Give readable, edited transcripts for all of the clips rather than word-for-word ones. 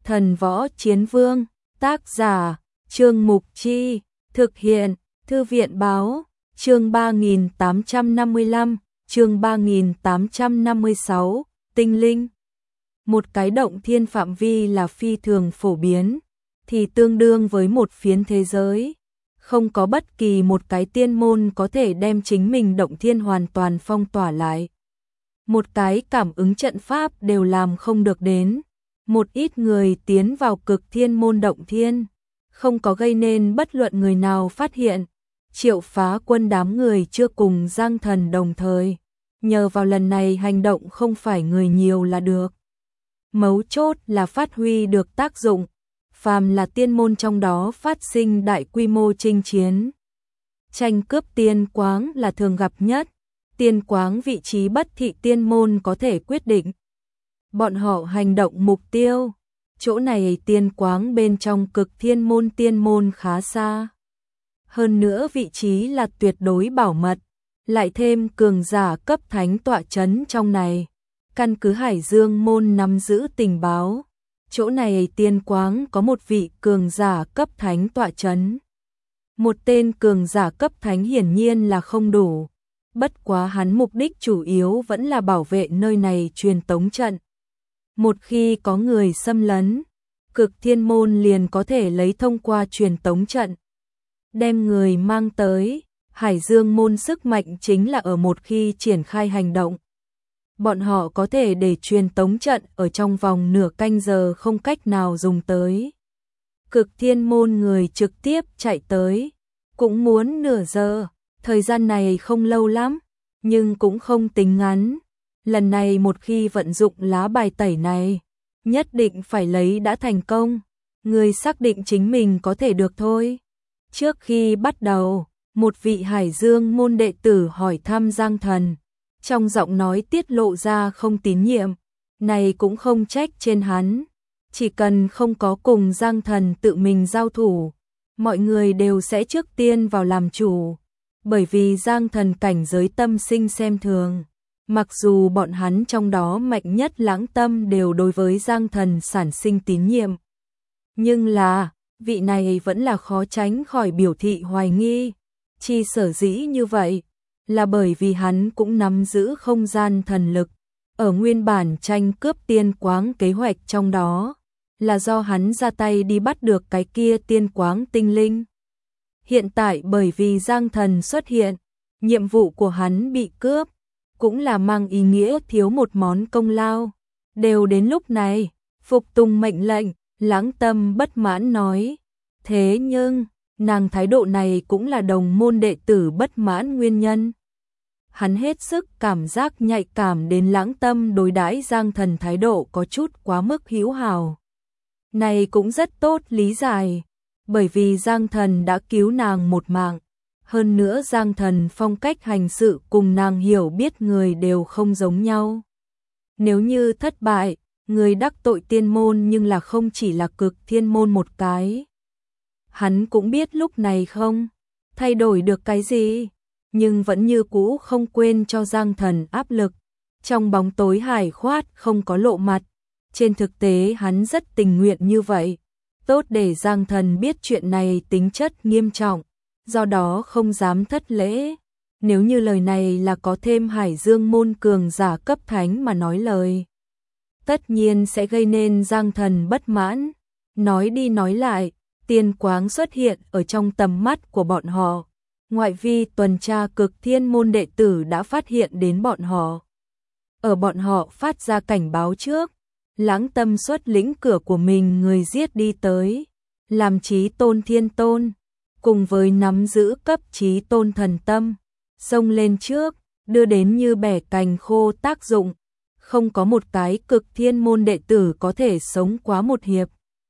Thần Võ Chiến Vương, tác giả, Trương Mục Chi, thực hiện, Thư viện Báo, chương 3855, chương 3856, tinh linh. Một cái động thiên phạm vi là phi thường phổ biến, thì tương đương với một phiến thế giới. Không có bất kỳ một cái tiên môn có thể đem chính mình động thiên hoàn toàn phong tỏa lại. Một cái cảm ứng trận pháp đều làm không được đến. Một ít người tiến vào cực thiên môn động thiên, không có gây nên bất luận người nào phát hiện. Triệu Phá Quân đám người chưa cùng Giang Thần đồng thời, nhờ vào lần này hành động không phải người nhiều là được. Mấu chốt là phát huy được tác dụng, phàm là tiên môn trong đó phát sinh đại quy mô chinh chiến. Tranh cướp tiên quáng là thường gặp nhất, tiên quáng vị trí bất thị tiên môn có thể quyết định. Bọn họ hành động mục tiêu, chỗ này tiên quáng bên trong cực thiên môn tiên môn khá xa. Hơn nữa vị trí là tuyệt đối bảo mật, lại thêm cường giả cấp thánh tọa chấn trong này. Căn cứ Hải Dương môn nắm giữ tình báo, chỗ này tiên quáng có một vị cường giả cấp thánh tọa chấn. Một tên cường giả cấp thánh hiển nhiên là không đủ, bất quá hắn mục đích chủ yếu vẫn là bảo vệ nơi này truyền tống trận. Một khi có người xâm lấn, cực thiên môn liền có thể lấy thông qua truyền tống trận, đem người mang tới. Hải Dương môn sức mạnh chính là ở một khi triển khai hành động. Bọn họ có thể để truyền tống trận ở trong vòng nửa canh giờ không cách nào dùng tới. Cực thiên môn người trực tiếp chạy tới, cũng muốn nửa giờ, thời gian này không lâu lắm, nhưng cũng không tính ngắn. Lần này một khi vận dụng lá bài tẩy này, nhất định phải lấy đã thành công, người xác định chính mình có thể được thôi. Trước khi bắt đầu, một vị Hải Dương môn đệ tử hỏi thăm Giang Thần, trong giọng nói tiết lộ ra không tín nhiệm, này cũng không trách trên hắn, chỉ cần không có cùng Giang Thần tự mình giao thủ, mọi người đều sẽ trước tiên vào làm chủ, bởi vì Giang Thần cảnh giới tâm sinh xem thường. Mặc dù bọn hắn trong đó mạnh nhất Lãng Tâm đều đối với Giang Thần sản sinh tín nhiệm, nhưng là, vị này vẫn là khó tránh khỏi biểu thị hoài nghi. Chi sở dĩ như vậy, là bởi vì hắn cũng nắm giữ không gian thần lực, ở nguyên bản tranh cướp tiên quáng kế hoạch trong đó, là do hắn ra tay đi bắt được cái kia tiên quáng tinh linh. Hiện tại bởi vì Giang Thần xuất hiện, nhiệm vụ của hắn bị cướp, cũng là mang ý nghĩa thiếu một món công lao. Đều đến lúc này, phục tùng mệnh lệnh, Lãng Tâm bất mãn nói. Thế nhưng, nàng thái độ này cũng là đồng môn đệ tử bất mãn nguyên nhân. Hắn hết sức cảm giác nhạy cảm đến Lãng Tâm đối đãi Giang Thần thái độ có chút quá mức hữu hảo. Này cũng rất tốt lý giải, bởi vì Giang Thần đã cứu nàng một mạng. Hơn nữa Giang Thần phong cách hành sự cùng nàng hiểu biết người đều không giống nhau. Nếu như thất bại, người đắc tội tiên môn nhưng là không chỉ là cực thiên môn một cái. Hắn cũng biết lúc này không thay đổi được cái gì, nhưng vẫn như cũ không quên cho Giang Thần áp lực. Trong bóng tối hải khoát không có lộ mặt, trên thực tế hắn rất tình nguyện như vậy, tốt để Giang Thần biết chuyện này tính chất nghiêm trọng, do đó không dám thất lễ. Nếu như lời này là có thêm Hải Dương môn cường giả cấp thánh mà nói lời, tất nhiên sẽ gây nên Giang Thần bất mãn. Nói đi nói lại, tiên quáng xuất hiện ở trong tầm mắt của bọn họ. Ngoại vi tuần tra cực thiên môn đệ tử đã phát hiện đến bọn họ. Ở bọn họ phát ra cảnh báo trước, Lãng Tâm xuất lĩnh cửa của mình người giết đi tới, làm chí tôn thiên tôn, cùng với nắm giữ cấp chí tôn thần tâm, xông lên trước, đưa đến như bẻ cành khô tác dụng. Không có một cái cực thiên môn đệ tử có thể sống quá một hiệp.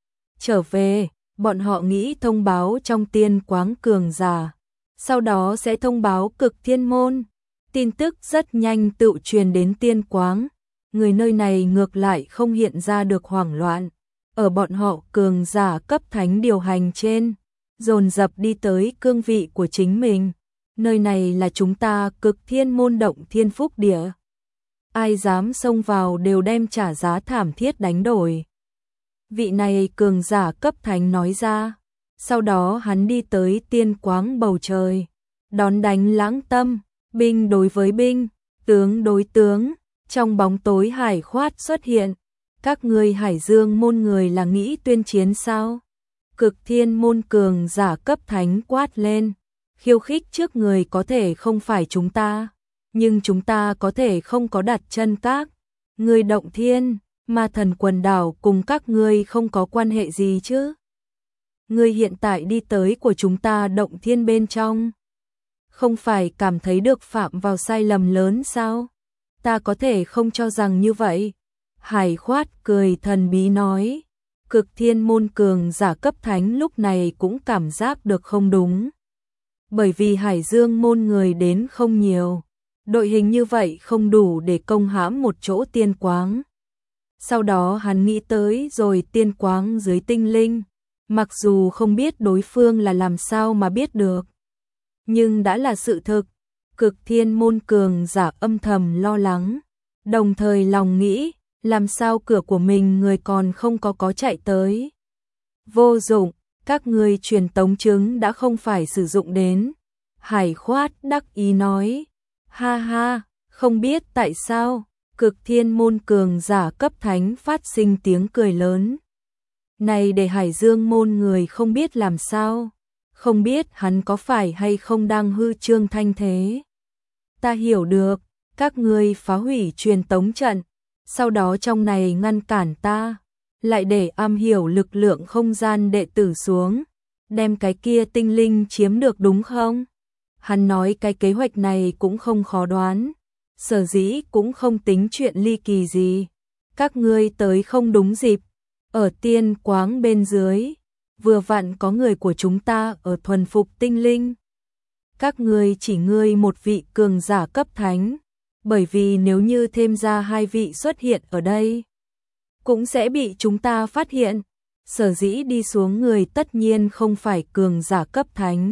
Trở về, bọn họ nghĩ thông báo trong tiên quáng cường giả, sau đó sẽ thông báo cực thiên môn. Tin tức rất nhanh tự truyền đến tiên quáng, người nơi này ngược lại không hiện ra được hoảng loạn. Ở bọn họ cường giả cấp thánh điều hành trên, dồn dập đi tới cương vị của chính mình. Nơi này là chúng ta cực thiên môn động thiên phúc địa. Ai dám xông vào đều đem trả giá thảm thiết đánh đổi. Vị này cường giả cấp thánh nói ra. Sau đó hắn đi tới tiên quáng bầu trời, đón đánh Lãng Tâm, binh đối với binh, tướng đối tướng, trong bóng tối Hải Khoát xuất hiện. Các ngươi Hải Dương môn người là nghĩ tuyên chiến sao? Cực Thiên môn cường giả cấp thánh quát lên, khiêu khích trước người có thể không phải chúng ta, nhưng chúng ta có thể không có đặt chân các ngươi Động Thiên, Ma Thần quần đảo cùng các ngươi không có quan hệ gì chứ? Ngươi hiện tại đi tới của chúng ta Động Thiên bên trong, không phải cảm thấy được phạm vào sai lầm lớn sao? Ta có thể không cho rằng như vậy. Hải Khoát cười thần bí nói. Cực Thiên môn cường giả cấp thánh lúc này cũng cảm giác được không đúng. Bởi vì Hải Dương môn người đến không nhiều, đội hình như vậy không đủ để công hãm một chỗ tiên quáng. Sau đó hắn nghĩ tới rồi tiên quáng dưới tinh linh, mặc dù không biết đối phương là làm sao mà biết được, nhưng đã là sự thực. Cực Thiên môn cường giả âm thầm lo lắng, đồng thời lòng nghĩ, làm sao cửa của mình người còn không có chạy tới. Vô dụng, các ngươi truyền tống chứng đã không phải sử dụng đến. Hải Khoát đắc ý nói, ha ha, không biết tại sao. Cực Thiên môn cường giả cấp thánh phát sinh tiếng cười lớn. Này để Hải Dương môn người không biết làm sao, không biết hắn có phải hay không đang hư trương thanh thế. Ta hiểu được, các ngươi phá hủy truyền tống trận, sau đó trong này ngăn cản ta, lại để am hiểu lực lượng không gian đệ tử xuống, đem cái kia tinh linh chiếm được đúng không? Hắn nói cái kế hoạch này cũng không khó đoán, sở dĩ cũng không tính chuyện ly kỳ gì. Các ngươi tới không đúng dịp, ở tiên quáng bên dưới, vừa vặn có người của chúng ta ở thuần phục tinh linh. Các ngươi chỉ ngươi một vị cường giả cấp thánh, bởi vì nếu như thêm ra hai vị xuất hiện ở đây, cũng sẽ bị chúng ta phát hiện. Sở dĩ đi xuống người tất nhiên không phải cường giả cấp thánh.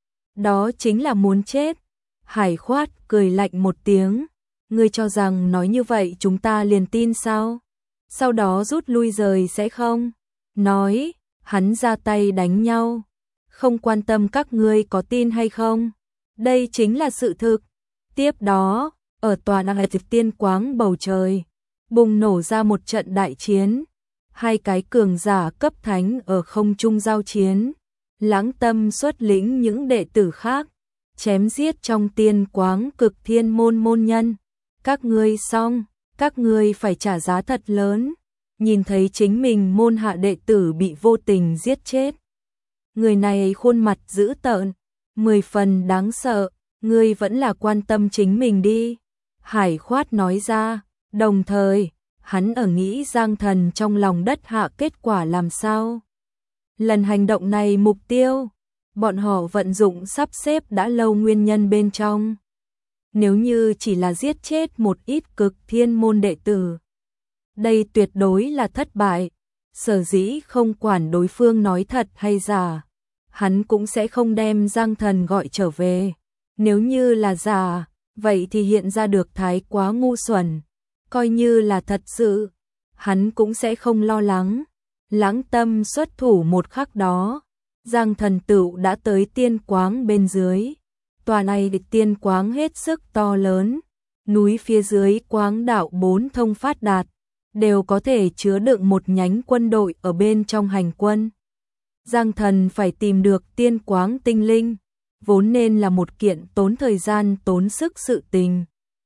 Đó chính là muốn chết. Hải Khoát cười lạnh một tiếng. Ngươi cho rằng nói như vậy chúng ta liền tin sao? Sau đó rút lui rời sẽ không? Nói, hắn ra tay đánh nhau. Không quan tâm các ngươi có tin hay không. Đây chính là sự thực. Tiếp đó, ở tòa năng tiên quáng bầu trời, bùng nổ ra một trận đại chiến. Hai cái cường giả cấp thánh ở không trung giao chiến. Lãng Tâm xuất lĩnh những đệ tử khác, chém giết trong tiên quáng Cực Thiên môn môn nhân. Các ngươi xong, các ngươi phải trả giá thật lớn. Nhìn thấy chính mình môn hạ đệ tử bị vô tình giết chết. Người này khuôn mặt dữ tợn, 10 phần đáng sợ, ngươi vẫn là quan tâm chính mình đi. Hải Khoát nói ra, đồng thời, hắn ở nghĩ Giang Thần trong lòng đất hạ kết quả làm sao. Lần hành động này mục tiêu, bọn họ vận dụng sắp xếp đã lâu nguyên nhân bên trong. Nếu như chỉ là giết chết một ít Cực Thiên môn đệ tử, đây tuyệt đối là thất bại. Sở dĩ không quản đối phương nói thật hay giả, hắn cũng sẽ không đem Giang Thần gọi trở về. Nếu như là giả, vậy thì hiện ra được thái quá ngu xuẩn. Coi như là thật sự, hắn cũng sẽ không lo lắng. Lãng Tâm xuất thủ một khắc đó, Giang Thần tựu đã tới tiên quáng bên dưới. Tòa này tiên quáng hết sức to lớn, núi phía dưới quáng đạo 4 thông phát đạt, đều có thể chứa đựng một nhánh quân đội ở bên trong hành quân. Giang Thần phải tìm được tiên quáng tinh linh, vốn nên là một kiện tốn thời gian tốn sức sự tình.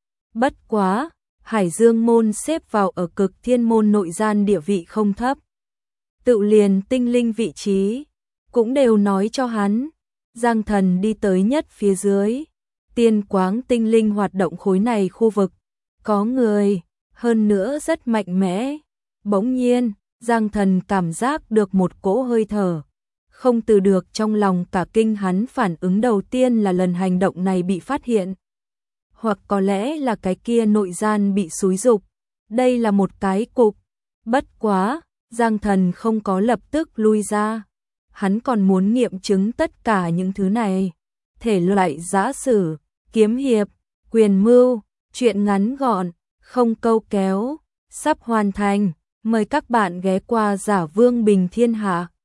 Bất quá, Hải Dương môn xếp vào ở Cực Thiên môn nội gian địa vị không thấp. Tự liền tinh linh vị trí, cũng đều nói cho hắn. Giang Thần đi tới nhất phía dưới, tiên quáng tinh linh hoạt động khối này khu vực. Có người, hơn nữa rất mạnh mẽ. Bỗng nhiên, Giang Thần cảm giác được một cỗ hơi thở. Không từ được trong lòng cả kinh, hắn phản ứng đầu tiên là lần hành động này bị phát hiện. Hoặc có lẽ là cái kia nội gian bị xúi giục. Đây là một cái cục. Bất quá, Giang Thần không có lập tức lui ra. Hắn còn muốn nghiệm chứng tất cả những thứ này. Thể loại giã sử, kiếm hiệp, quyền mưu, chuyện ngắn gọn, không câu kéo, sắp hoàn thành. Mời các bạn ghé qua Giả Vương Bình Thiên Hạ.